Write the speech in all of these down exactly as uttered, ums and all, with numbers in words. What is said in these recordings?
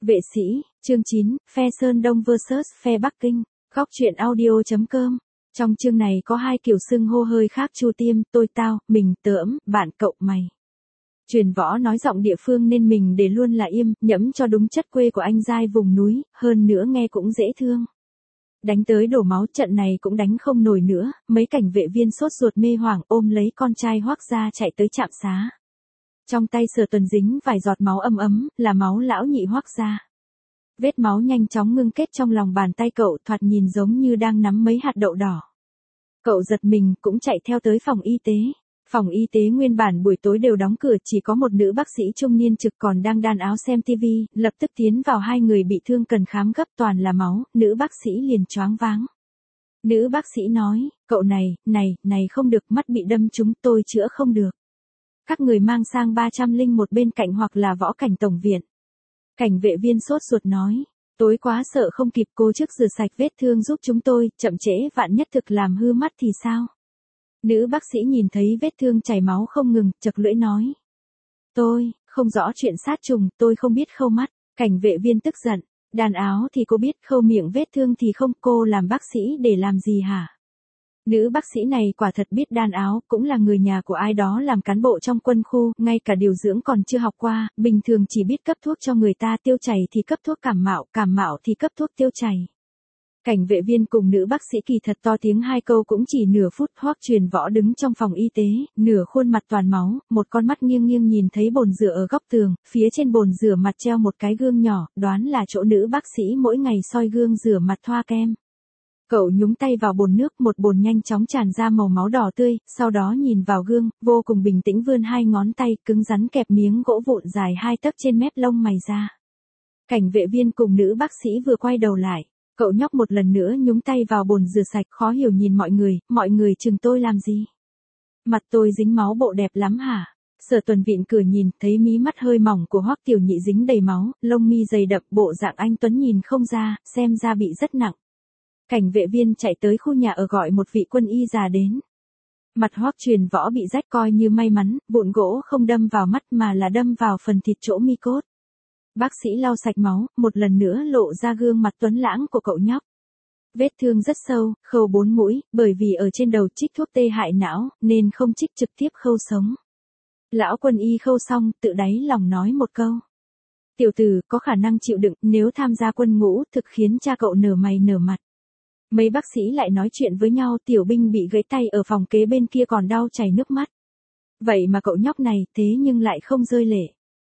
Vệ sĩ, chương chín, phe Sơn Đông versus phe Bắc Kinh, góc truyện audio.com. Trong chương này có hai kiểu xưng hô hơi khác: Chu Tiêm, tôi tao, mình, tởm, bạn, cậu, mày. Truyền Võ nói giọng địa phương nên mình để luôn là Yêm, nhẫm cho đúng chất quê của anh giai vùng núi, hơn nữa nghe cũng dễ thương. Đánh tới đổ máu, trận này cũng đánh không nổi nữa, mấy cảnh vệ viên sốt ruột mê hoảng ôm lấy con trai Hoắc gia chạy tới trạm xá. Trong tay Sở Tuần dính vài giọt máu ấm ấm, là máu lão nhị Hoắc gia. Vết máu nhanh chóng ngưng kết trong lòng bàn tay cậu, thoạt nhìn giống như đang nắm mấy hạt đậu đỏ. Cậu giật mình, cũng chạy theo tới phòng y tế. Phòng y tế nguyên bản buổi tối đều đóng cửa, chỉ có một nữ bác sĩ trung niên trực còn đang đan áo xem tivi, lập tức tiến vào hai người bị thương cần khám gấp, toàn là máu, nữ bác sĩ liền choáng váng. Nữ bác sĩ nói, cậu này, này, này không được, mắt bị đâm trúng, tôi chữa không được. Các người mang sang ba trăm lẻ một bên cạnh hoặc là võ cảnh tổng viện. Cảnh vệ viên sốt ruột nói, tối quá sợ không kịp, cô trước rửa sạch vết thương giúp chúng tôi, chậm trễ vạn nhất thực làm hư mắt thì sao? Nữ bác sĩ nhìn thấy vết thương chảy máu không ngừng, chật lưỡi nói. Tôi, không rõ chuyện sát trùng, tôi không biết khâu mắt. Cảnh vệ viên tức giận, đàn áo thì cô biết, khâu miệng vết thương thì không, cô làm bác sĩ để làm gì hả? Nữ bác sĩ này quả thật biết đan áo, cũng là người nhà của ai đó làm cán bộ trong quân khu, ngay cả điều dưỡng còn chưa học qua, bình thường chỉ biết cấp thuốc cho người ta, tiêu chảy thì cấp thuốc cảm mạo, cảm mạo thì cấp thuốc tiêu chảy. Cảnh vệ viên cùng nữ bác sĩ kỳ thật to tiếng hai câu cũng chỉ nửa phút. Hoắc Truyền Võ đứng trong phòng y tế, nửa khuôn mặt toàn máu, một con mắt nghiêng nghiêng nhìn thấy bồn rửa ở góc tường, phía trên bồn rửa mặt treo một cái gương nhỏ, đoán là chỗ nữ bác sĩ mỗi ngày soi gương rửa mặt thoa kem. Cậu nhúng tay vào bồn nước, một bồn nhanh chóng tràn ra màu máu đỏ tươi, sau đó nhìn vào gương, vô cùng bình tĩnh vươn hai ngón tay, cứng rắn kẹp miếng gỗ vụn dài hai tấc trên mép lông mày ra. Cảnh vệ viên cùng nữ bác sĩ vừa quay đầu lại, cậu nhóc một lần nữa nhúng tay vào bồn rửa sạch, khó hiểu nhìn mọi người, mọi người chừng tôi làm gì? Mặt tôi dính máu bộ đẹp lắm hả? Sở Tuần vịn cửa nhìn, thấy mí mắt hơi mỏng của Hoắc Tiểu Nhị dính đầy máu, lông mi dày đậm, bộ dạng anh tuấn nhìn không ra, xem ra bị rất nặng. Cảnh vệ viên chạy tới khu nhà ở gọi một vị quân y già đến. Mặt Hoắc Truyền Võ bị rách coi như may mắn, vụn gỗ không đâm vào mắt mà là đâm vào phần thịt chỗ mi cốt. Bác sĩ lau sạch máu, một lần nữa lộ ra gương mặt tuấn lãng của cậu nhóc. Vết thương rất sâu, khâu bốn mũi, bởi vì ở trên đầu trích thuốc tê hại não, nên không trích trực tiếp khâu sống. Lão quân y khâu xong, tự đáy lòng nói một câu. Tiểu tử, có khả năng chịu đựng, nếu tham gia quân ngũ, thực khiến cha cậu nở mày nở mặt. Mấy bác sĩ lại nói chuyện với nhau, tiểu binh bị gãy tay ở phòng kế bên kia còn đau chảy nước mắt. Vậy mà cậu nhóc này, thế nhưng lại không rơi lệ.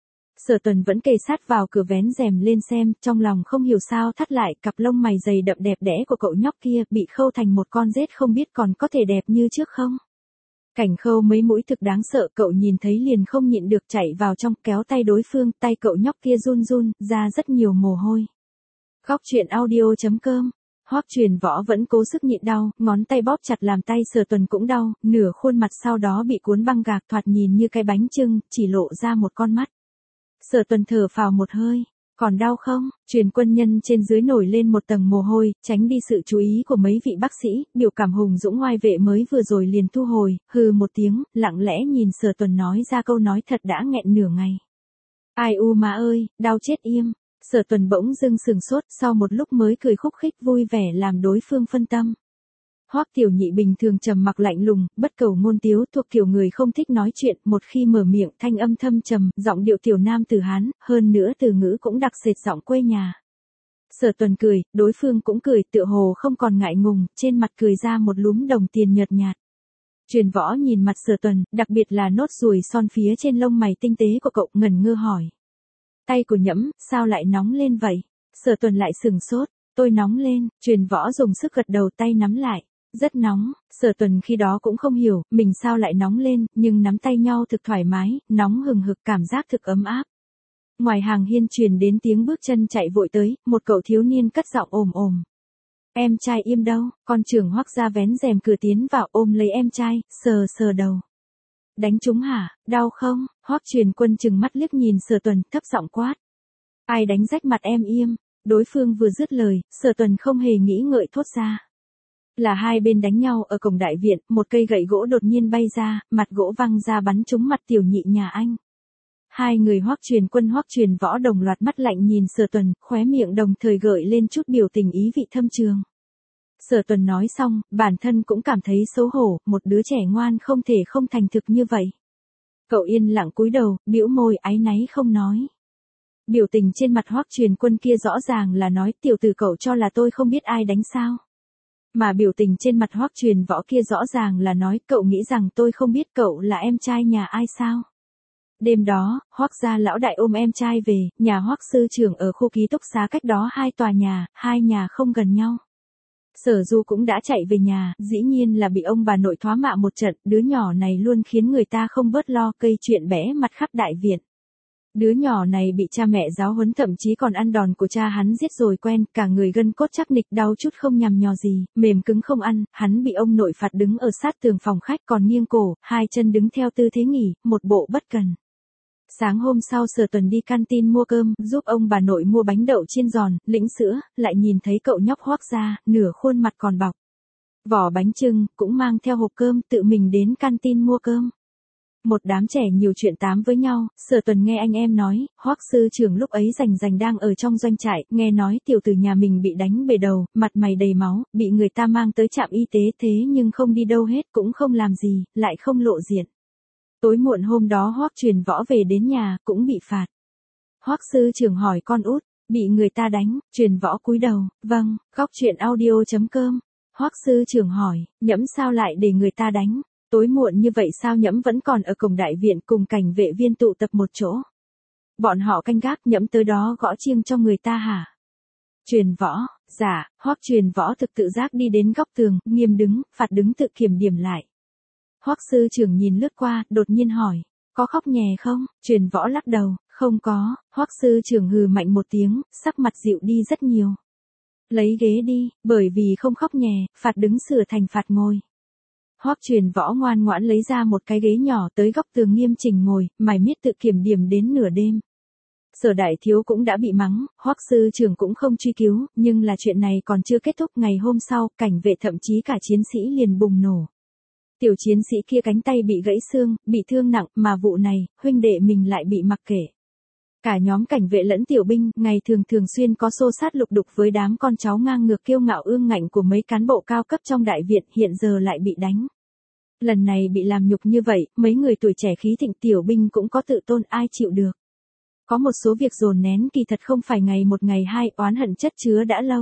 Sở Tuần vẫn kề sát vào cửa vén rèm lên xem, trong lòng không hiểu sao thắt lại, cặp lông mày dày đậm đẹp đẽ của cậu nhóc kia bị khâu thành một con rết, không biết còn có thể đẹp như trước không. Cảnh khâu mấy mũi thực đáng sợ, cậu nhìn thấy liền không nhịn được chạy vào trong kéo tay đối phương, tay cậu nhóc kia run run, ra rất nhiều mồ hôi. Góc truyện audio.com. Hoắc Truyền Võ vẫn cố sức nhịn đau, ngón tay bóp chặt làm tay Sở Tuần cũng đau, nửa khuôn mặt sau đó bị cuốn băng gạc, thoạt nhìn như cái bánh chưng, chỉ lộ ra một con mắt. Sở Tuần thở phào một hơi, còn đau không? Truyền quân nhân trên dưới nổi lên một tầng mồ hôi, tránh đi sự chú ý của mấy vị bác sĩ, biểu cảm hùng dũng oai vệ mới vừa rồi liền thu hồi, hừ một tiếng, lặng lẽ nhìn Sở Tuần nói ra câu nói thật đã nghẹn nửa ngày. Ai u má ơi, đau chết Yêm. Sở Tuần bỗng dưng sừng sốt, sau một lúc mới cười khúc khích vui vẻ làm đối phương phân tâm. Hoắc Tiểu Nhị bình thường trầm mặc lạnh lùng, bất cầu ngôn tiếu, thuộc kiểu người không thích nói chuyện, một khi mở miệng thanh âm thâm trầm, giọng điệu tiểu nam tử Hán, hơn nữa từ ngữ cũng đặc sệt giọng quê nhà. Sở Tuần cười, đối phương cũng cười, tựa hồ không còn ngại ngùng, trên mặt cười ra một lúm đồng tiền nhợt nhạt. Truyền Võ nhìn mặt Sở Tuần, đặc biệt là nốt ruồi son phía trên lông mày tinh tế của cậu, ngẩn ngơ hỏi. Tay của Nhẫm, sao lại nóng lên vậy? Sở Tuần lại sừng sốt, tôi nóng lên. Truyền Võ dùng sức gật đầu, tay nắm lại. Rất nóng. Sở Tuần khi đó cũng không hiểu, mình sao lại nóng lên, nhưng nắm tay nhau thực thoải mái, nóng hừng hực, cảm giác thực ấm áp. Ngoài hàng hiên truyền đến tiếng bước chân chạy vội tới, một cậu thiếu niên cất giọng ồm ồm. Em trai Yêm đâu? Con trưởng Hoắc ra vén rèm cửa tiến vào, ôm lấy em trai, sờ sờ đầu. Đánh trúng hả? Đau không? Hoắc Truyền Quân trừng mắt liếc nhìn Sở Tuần, thấp giọng quát. Ai đánh rách mặt em Yêm? Đối phương vừa dứt lời, Sở Tuần không hề nghĩ ngợi thốt ra. Là hai bên đánh nhau ở cổng đại viện, một cây gậy gỗ đột nhiên bay ra, mặt gỗ văng ra bắn trúng mặt Tiểu Nhị nhà anh. Hai người Hoắc Truyền Quân Hoắc Truyền Võ đồng loạt mắt lạnh nhìn Sở Tuần, khóe miệng đồng thời gợi lên chút biểu tình ý vị thâm trường. Sở Tuần nói xong, bản thân cũng cảm thấy xấu hổ, một đứa trẻ ngoan không thể không thành thực như vậy. Cậu yên lặng cúi đầu, bĩu môi áy náy không nói. Biểu tình trên mặt Hoắc Truyền Quân kia rõ ràng là nói tiểu tử cậu cho là tôi không biết ai đánh sao. Mà biểu tình trên mặt Hoắc Truyền Võ kia rõ ràng là nói cậu nghĩ rằng tôi không biết cậu là em trai nhà ai sao. Đêm đó, Hoắc gia lão đại ôm em trai về, nhà Hoắc sư trưởng ở khu ký túc xá cách đó hai tòa nhà, hai nhà không gần nhau. Sở Du cũng đã chạy về nhà, dĩ nhiên là bị ông bà nội thoá mạ một trận, đứa nhỏ này luôn khiến người ta không bớt lo, gây chuyện bẽ mặt khắp đại viện. Đứa nhỏ này bị cha mẹ giáo huấn thậm chí còn ăn đòn của cha hắn giết rồi quen, cả người gân cốt chắc nịch đau chút không nhằm nhò gì, mềm cứng không ăn, hắn bị ông nội phạt đứng ở sát tường phòng khách còn nghiêng cổ, hai chân đứng theo tư thế nghỉ, một bộ bất cần. Sáng hôm sau Sở Tuần đi canteen mua cơm, giúp ông bà nội mua bánh đậu chiên giòn, lĩnh sữa, lại nhìn thấy cậu nhóc Hoắc gia, nửa khuôn mặt còn bọc vỏ bánh chưng, cũng mang theo hộp cơm, tự mình đến canteen mua cơm. Một đám trẻ nhiều chuyện tám với nhau, Sở Tuần nghe anh em nói, Hoắc sư trưởng lúc ấy rành rành đang ở trong doanh trại, nghe nói tiểu tử nhà mình bị đánh bể đầu, mặt mày đầy máu, bị người ta mang tới trạm y tế thế nhưng không đi đâu hết, cũng không làm gì, lại không lộ diện. Tối muộn hôm đó Hoắc Truyền Võ về đến nhà, cũng bị phạt. Hoắc sư trưởng hỏi con út, bị người ta đánh, Truyền Võ cúi đầu, vâng, góc truyện audio chấm com. Hoắc sư trưởng hỏi, Nhẫm sao lại để người ta đánh? Tối muộn như vậy sao Nhẫm vẫn còn ở cổng đại viện cùng cảnh vệ viên tụ tập một chỗ? Bọn họ canh gác, Nhẫm tới đó gõ chiêng cho người ta hả? Truyền Võ, dạ, Hoắc Truyền Võ thực tự giác đi đến góc tường, nghiêm đứng, phạt đứng tự kiểm điểm lại. Hoắc sư trưởng nhìn lướt qua, đột nhiên hỏi, có khóc nhè không? Truyền Võ lắc đầu, không có. Hoắc sư trưởng hừ mạnh một tiếng, sắc mặt dịu đi rất nhiều. Lấy ghế đi, bởi vì không khóc nhè, phạt đứng sửa thành phạt ngồi. Hoắc Truyền Võ ngoan ngoãn lấy ra một cái ghế nhỏ tới góc tường nghiêm chỉnh ngồi, mải miết tự kiểm điểm đến nửa đêm. Sở đại thiếu cũng đã bị mắng, Hoắc sư trưởng cũng không truy cứu, nhưng là chuyện này còn chưa kết thúc. Ngày hôm sau, cảnh vệ thậm chí cả chiến sĩ liền bùng nổ. Tiểu chiến sĩ kia cánh tay bị gãy xương, bị thương nặng, mà vụ này, huynh đệ mình lại bị mặc kệ. Cả nhóm cảnh vệ lẫn tiểu binh, ngày thường thường xuyên có xô sát lục đục với đám con cháu ngang ngược kiêu ngạo ương ngạnh của mấy cán bộ cao cấp trong đại viện, hiện giờ lại bị đánh. Lần này bị làm nhục như vậy, mấy người tuổi trẻ khí thịnh tiểu binh cũng có tự tôn, ai chịu được. Có một số việc dồn nén kỳ thật không phải ngày một ngày hai, oán hận chất chứa đã lâu.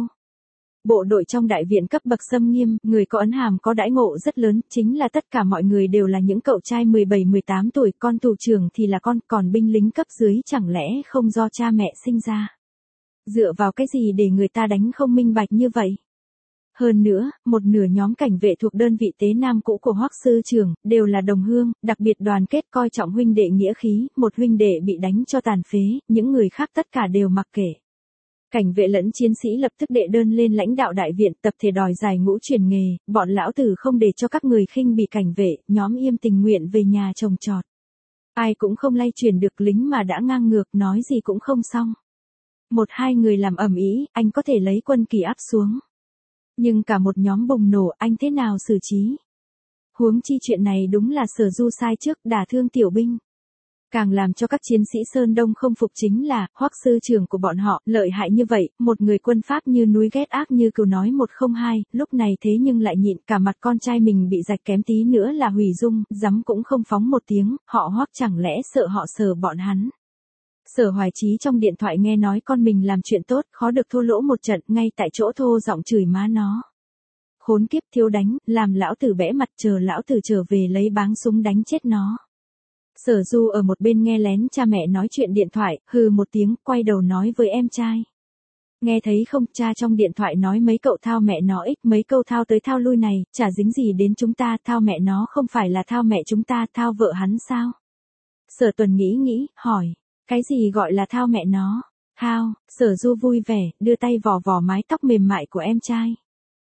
Bộ đội trong đại viện cấp bậc xâm nghiêm, người có ấn hàm có đãi ngộ rất lớn, chính là tất cả mọi người đều là những cậu trai mười bảy mười tám tuổi, con tù trưởng thì là con, còn binh lính cấp dưới chẳng lẽ không do cha mẹ sinh ra. Dựa vào cái gì để người ta đánh không minh bạch như vậy? Hơn nữa, một nửa nhóm cảnh vệ thuộc đơn vị tế nam cũ của Hoắc sư trưởng, đều là đồng hương, đặc biệt đoàn kết coi trọng huynh đệ nghĩa khí, một huynh đệ bị đánh cho tàn phế, những người khác tất cả đều mặc kệ. Cảnh vệ lẫn chiến sĩ lập tức đệ đơn lên lãnh đạo đại viện, tập thể đòi giải ngũ truyền nghề, bọn lão tử không để cho các người khinh bị cảnh vệ, nhóm im tình nguyện về nhà trồng trọt. Ai cũng không lay chuyển được, lính mà đã ngang ngược, nói gì cũng không xong. Một hai người làm ầm ĩ, anh có thể lấy quân kỳ áp xuống. Nhưng cả một nhóm bùng nổ, anh thế nào xử trí? Huống chi chuyện này đúng là Sở Du sai trước, đả thương tiểu binh. Càng làm cho các chiến sĩ Sơn Đông không phục chính là, Hoắc sư trưởng của bọn họ, lợi hại như vậy, một người quân Pháp như núi ghét ác như cừu nói một không hai, lúc này thế nhưng lại nhịn, cả mặt con trai mình bị rạch kém tí nữa là hủy dung, dám cũng không phóng một tiếng, họ Hoắc chẳng lẽ sợ họ Sở bọn hắn. Sở Hoài Chí trong điện thoại nghe nói con mình làm chuyện tốt, khó được thua lỗ một trận, ngay tại chỗ thô giọng chửi má nó. Khốn kiếp, thiếu đánh, làm lão tử bẽ mặt, chờ lão tử trở về lấy báng súng đánh chết nó. Sở Du ở một bên nghe lén cha mẹ nói chuyện điện thoại, hừ một tiếng, quay đầu nói với em trai. Nghe thấy không, cha trong điện thoại nói mấy cậu thao mẹ nó ích, mấy câu thao tới thao lui này, chả dính gì đến chúng ta, thao mẹ nó không phải là thao mẹ chúng ta, thao vợ hắn sao? Sở Tuần nghĩ nghĩ, hỏi, cái gì gọi là thao mẹ nó? Thao, Sở Du vui vẻ, đưa tay vò vò mái tóc mềm mại của em trai.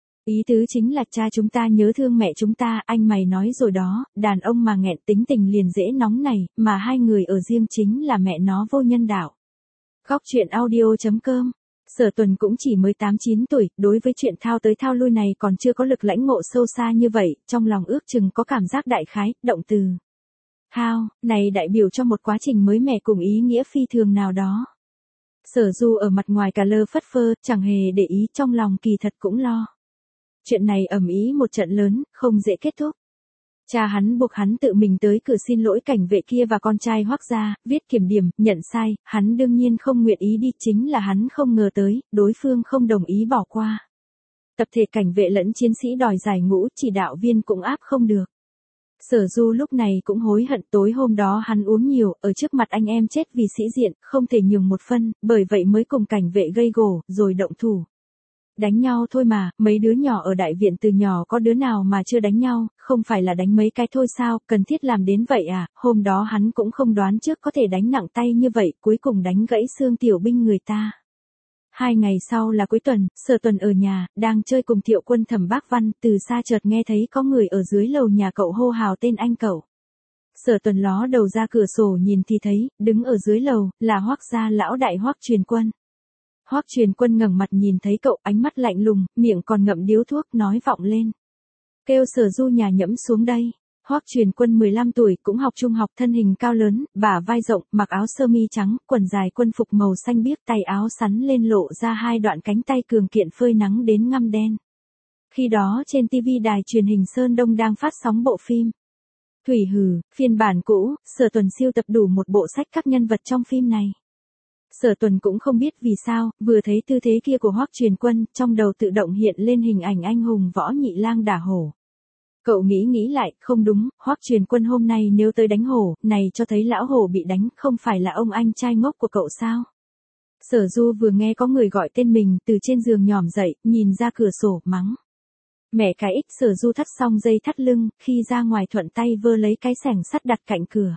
Ý tứ chính là cha chúng ta nhớ thương mẹ chúng ta, anh mày nói rồi đó, đàn ông mà nghẹn tính tình liền dễ nóng này, mà hai người ở riêng chính là mẹ nó vô nhân đạo. Góc truyện audio chấm com. Sở Tuần cũng chỉ mới tám chín tuổi, đối với chuyện thao tới thao lui này còn chưa có lực lãnh ngộ sâu xa như vậy, trong lòng ước chừng có cảm giác đại khái, động từ. How, này đại biểu cho một quá trình mới mẻ cùng ý nghĩa phi thường nào đó. Sở Du ở mặt ngoài cà lơ phất phơ, chẳng hề để ý, trong lòng kỳ thật cũng lo. Chuyện này ầm ĩ một trận lớn, không dễ kết thúc. Cha hắn buộc hắn tự mình tới cửa xin lỗi cảnh vệ kia và con trai Hoắc gia, viết kiểm điểm, nhận sai, hắn đương nhiên không nguyện ý đi, chính là hắn không ngờ tới, đối phương không đồng ý bỏ qua. Tập thể cảnh vệ lẫn chiến sĩ đòi giải ngũ, chỉ đạo viên cũng áp không được. Sở Du lúc này cũng hối hận, tối hôm đó hắn uống nhiều, ở trước mặt anh em chết vì sĩ diện, không thể nhường một phân, bởi vậy mới cùng cảnh vệ gây gổ, rồi động thủ. Đánh nhau thôi mà, mấy đứa nhỏ ở đại viện từ nhỏ có đứa nào mà chưa đánh nhau, không phải là đánh mấy cái thôi sao, cần thiết làm đến vậy à, hôm đó hắn cũng không đoán trước có thể đánh nặng tay như vậy, cuối cùng đánh gãy xương tiểu binh người ta. Hai ngày sau là cuối tuần, Sở Tuần ở nhà, đang chơi cùng Thiệu Quân Thẩm Bác Văn, từ xa chợt nghe thấy có người ở dưới lầu nhà cậu hô hào tên anh cậu. Sở Tuần ló đầu ra cửa sổ nhìn thì thấy, đứng ở dưới lầu, là Hoắc gia lão đại Hoắc Truyền Quân. Hoắc Truyền Quân ngẩng mặt nhìn thấy cậu, ánh mắt lạnh lùng, miệng còn ngậm điếu thuốc, nói vọng lên. Kêu Sở Du nhà nhẫm xuống đây. Hoắc Truyền Quân mười lăm tuổi, cũng học trung học, thân hình cao lớn, bả vai rộng, mặc áo sơ mi trắng, quần dài quân phục màu xanh biếc, tay áo sắn lên lộ ra hai đoạn cánh tay cường kiện phơi nắng đến ngăm đen. Khi đó trên ti vi đài truyền hình Sơn Đông đang phát sóng bộ phim Thủy Hử, phiên bản cũ, Sở Tuần siêu tập đủ một bộ sách các nhân vật trong phim này. Sở Tuần cũng không biết vì sao, vừa thấy tư thế kia của Hoắc Truyền Quân, trong đầu tự động hiện lên hình ảnh anh hùng võ nhị lang đả hổ. Cậu nghĩ nghĩ lại, không đúng, Hoắc Truyền Quân hôm nay nếu tới đánh hổ, này cho thấy lão hổ bị đánh, không phải là ông anh trai ngốc của cậu sao? Sở Du vừa nghe có người gọi tên mình, từ trên giường nhòm dậy, nhìn ra cửa sổ, mắng. Mẹ cái ích, Sở Du thắt xong dây thắt lưng, khi ra ngoài thuận tay vơ lấy cái xẻng sắt đặt cạnh cửa.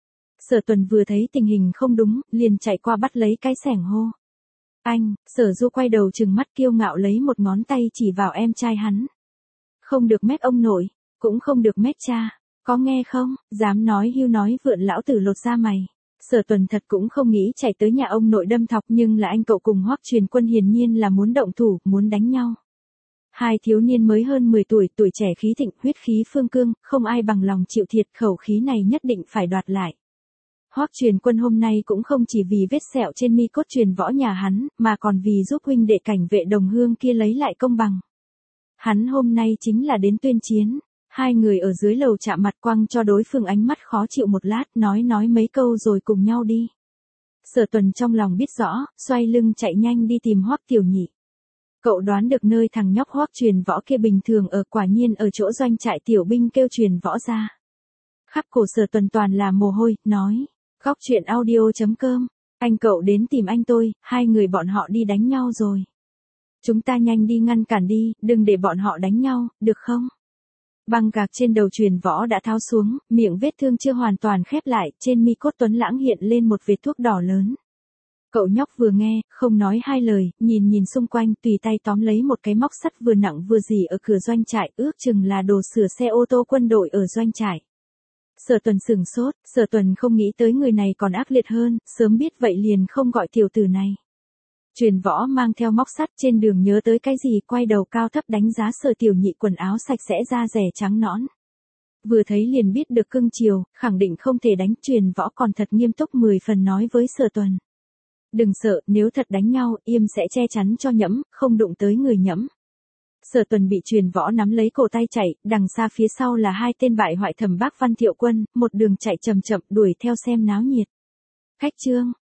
Sở Tuần vừa thấy tình hình không đúng, liền chạy qua bắt lấy cái xẻng hô. Anh, Sở Du quay đầu trừng mắt kiêu ngạo lấy một ngón tay chỉ vào em trai hắn. Không được mét ông nội, cũng không được mét cha, có nghe không, dám nói hưu nói vượn lão tử lột da mày. Sở Tuần thật cũng không nghĩ chạy tới nhà ông nội đâm thọc, nhưng là anh cậu cùng Hoắc Truyền Quân hiển nhiên là muốn động thủ, muốn đánh nhau. Hai thiếu niên mới hơn mười tuổi, tuổi trẻ khí thịnh, huyết khí phương cương, không ai bằng lòng chịu thiệt, khẩu khí này nhất định phải đoạt lại. Hoắc Truyền Quân hôm nay cũng không chỉ vì vết sẹo trên mi cốt truyền võ nhà hắn, mà còn vì giúp huynh đệ cảnh vệ đồng hương kia lấy lại công bằng. Hắn hôm nay chính là đến tuyên chiến. Hai người ở dưới lầu chạm mặt, quăng cho đối phương ánh mắt khó chịu một lát, nói nói mấy câu rồi cùng nhau đi. Sở Tuần trong lòng biết rõ, xoay lưng chạy nhanh đi tìm Hoắc Tiểu Nhị. Cậu đoán được nơi thằng nhóc Hoắc truyền võ kia bình thường ở, quả nhiên ở chỗ doanh trại tiểu binh kêu truyền võ ra. Khắp cổ Sở Tuần toàn là mồ hôi, nói. Góc chuyện audio chấm com, anh cậu đến tìm anh tôi, hai người bọn họ đi đánh nhau rồi. Chúng ta nhanh đi ngăn cản đi, đừng để bọn họ đánh nhau, được không? Băng gạc trên đầu truyền võ đã tháo xuống, miệng vết thương chưa hoàn toàn khép lại, trên mi cốt tuấn lãng hiện lên một vệt thuốc đỏ lớn. Cậu nhóc vừa nghe, không nói hai lời, nhìn nhìn xung quanh, tùy tay tóm lấy một cái móc sắt vừa nặng vừa dỉ ở cửa doanh trại, ước chừng là đồ sửa xe ô tô quân đội ở doanh trại. Sở Tuần sửng sốt, Sở Tuần không nghĩ tới người này còn ác liệt hơn, sớm biết vậy liền không gọi tiểu tử này. Truyền võ mang theo móc sắt, trên đường nhớ tới cái gì, quay đầu cao thấp đánh giá Sở Tiểu Nhị quần áo sạch sẽ, da dẻ trắng nõn. Vừa thấy liền biết được cưng chiều, khẳng định không thể đánh. Truyền võ còn thật nghiêm túc mười phần nói với Sở Tuần. Đừng sợ, nếu thật đánh nhau, Yêm sẽ che chắn cho Nhẫm, không đụng tới người Nhẫm. Sở Tuần bị truyền võ nắm lấy cổ tay chạy, đằng xa phía sau là hai tên bại hoại Thẩm Bác Văn Thiệu Quân, một đường chạy chậm chậm đuổi theo xem náo nhiệt. Cách chương